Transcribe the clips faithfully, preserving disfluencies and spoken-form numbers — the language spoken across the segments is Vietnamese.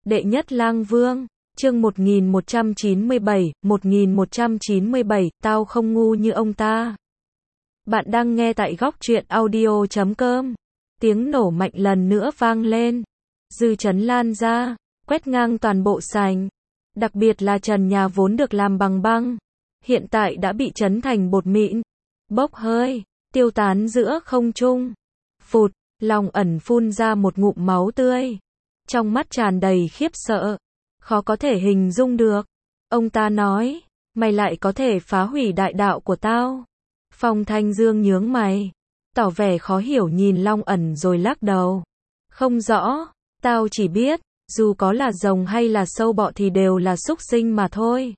Đệ nhất lang vương, chương một nghìn một trăm chín mươi bảy, một nghìn một trăm chín mươi bảy, tao không ngu như ông ta. Bạn đang nghe tại góc truyện audio chấm com. Tiếng nổ mạnh lần nữa vang lên. Dư chấn lan ra, quét ngang toàn bộ sành. Đặc biệt là trần nhà vốn được làm bằng băng. Hiện tại đã bị chấn thành bột mịn. Bốc hơi, tiêu tán giữa không trung. Phụt, Long ẩn phun ra một ngụm máu tươi. Trong mắt tràn đầy khiếp sợ. Khó có thể hình dung được. Ông ta nói, mày lại có thể phá hủy đại đạo của tao. Phong Thanh Dương nhướng mày, tỏ vẻ khó hiểu nhìn Long ẩn rồi lắc đầu. Không rõ, tao chỉ biết, dù có là rồng hay là sâu bọ thì đều là súc sinh mà thôi.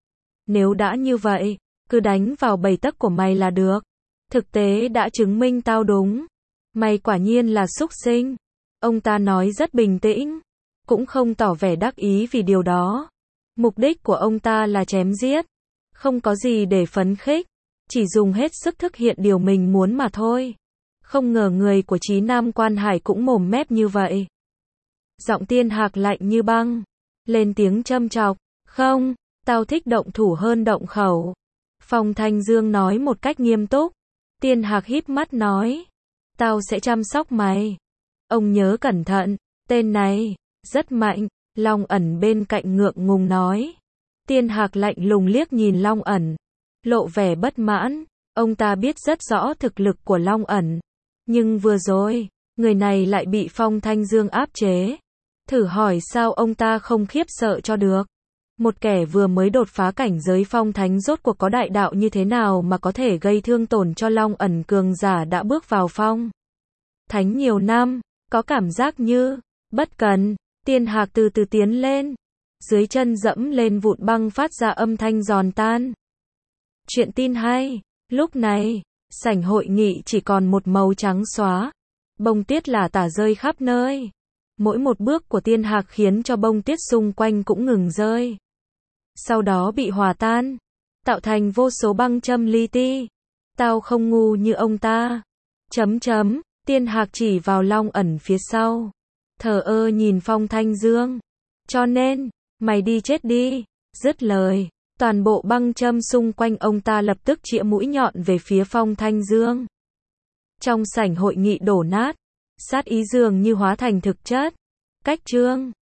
Nếu đã như vậy, cứ đánh vào bầy tấc của mày là được. Thực tế đã chứng minh tao đúng. Mày quả nhiên là súc sinh. Ông ta nói rất bình tĩnh, cũng không tỏ vẻ đắc ý vì điều đó. Mục đích của ông ta là chém giết, không có gì để phấn khích, chỉ dùng hết sức thực hiện điều mình muốn mà thôi. Không ngờ người của Chí Nam Quan Hải cũng mồm mép như vậy. Giọng Tiên Hạc lạnh như băng, lên tiếng châm chọc, không, tao thích động thủ hơn động khẩu. Phong Thanh Dương nói một cách nghiêm túc. Tiên Hạc híp mắt nói, tao sẽ chăm sóc mày. Ông nhớ cẩn thận, tên này rất mạnh. Long ẩn bên cạnh ngượng ngùng nói. Tiên Hạc lạnh lùng liếc nhìn Long ẩn, lộ vẻ bất mãn. Ông ta biết rất rõ thực lực của Long ẩn, nhưng vừa rồi, người này lại bị Phong Thanh Dương áp chế. Thử hỏi sao ông ta không khiếp sợ cho được. Một kẻ vừa mới đột phá cảnh giới phong thánh rốt cuộc có đại đạo như thế nào mà có thể gây thương tổn cho Long ẩn cường giả đã bước vào phong thánh nhiều năm, có cảm giác như bất cần. Tiên Hạc từ từ tiến lên, dưới chân dẫm lên vụn băng phát ra âm thanh giòn tan. Chuyện tin hay, lúc này, sảnh hội nghị chỉ còn một màu trắng xóa. Bông tuyết lả tả rơi khắp nơi. Mỗi một bước của Tiên Hạc khiến cho bông tuyết xung quanh cũng ngừng rơi. Sau đó bị hòa tan, tạo thành vô số băng châm li ti. Tao không ngu như ông ta. Chấm chấm, Tiên Hạc chỉ vào Long ẩn phía sau. Thờ ơ nhìn Phong Thanh Dương. Cho nên, mày đi chết đi. Dứt lời, toàn bộ băng châm xung quanh ông ta lập tức chĩa mũi nhọn về phía Phong Thanh Dương. Trong sảnh hội nghị đổ nát, sát ý dường như hóa thành thực chất. Cách chương